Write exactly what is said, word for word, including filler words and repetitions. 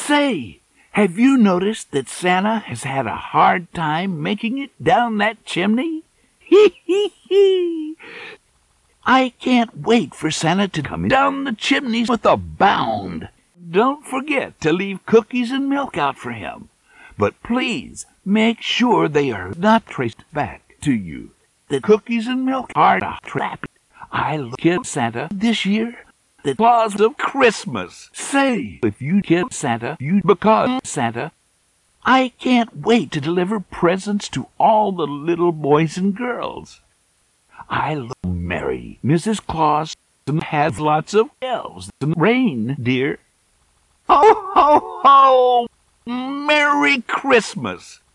Say, have you noticed that Santa has had a hard time making it down that chimney? Hee hee hee! I can't wait for Santa to come down the chimney with a bound. Don't forget to leave cookies and milk out for him. But please make sure they are not traced back to you. The cookies and milk are a trap. I killed Santa this year. The claws of Christmas. Say, if you kill Santa, you become Santa. I can't wait to deliver presents to all the little boys and girls. I love Mary, Missus Claus, and have lots of elves and reindeer. Ho, ho, ho! Merry Christmas!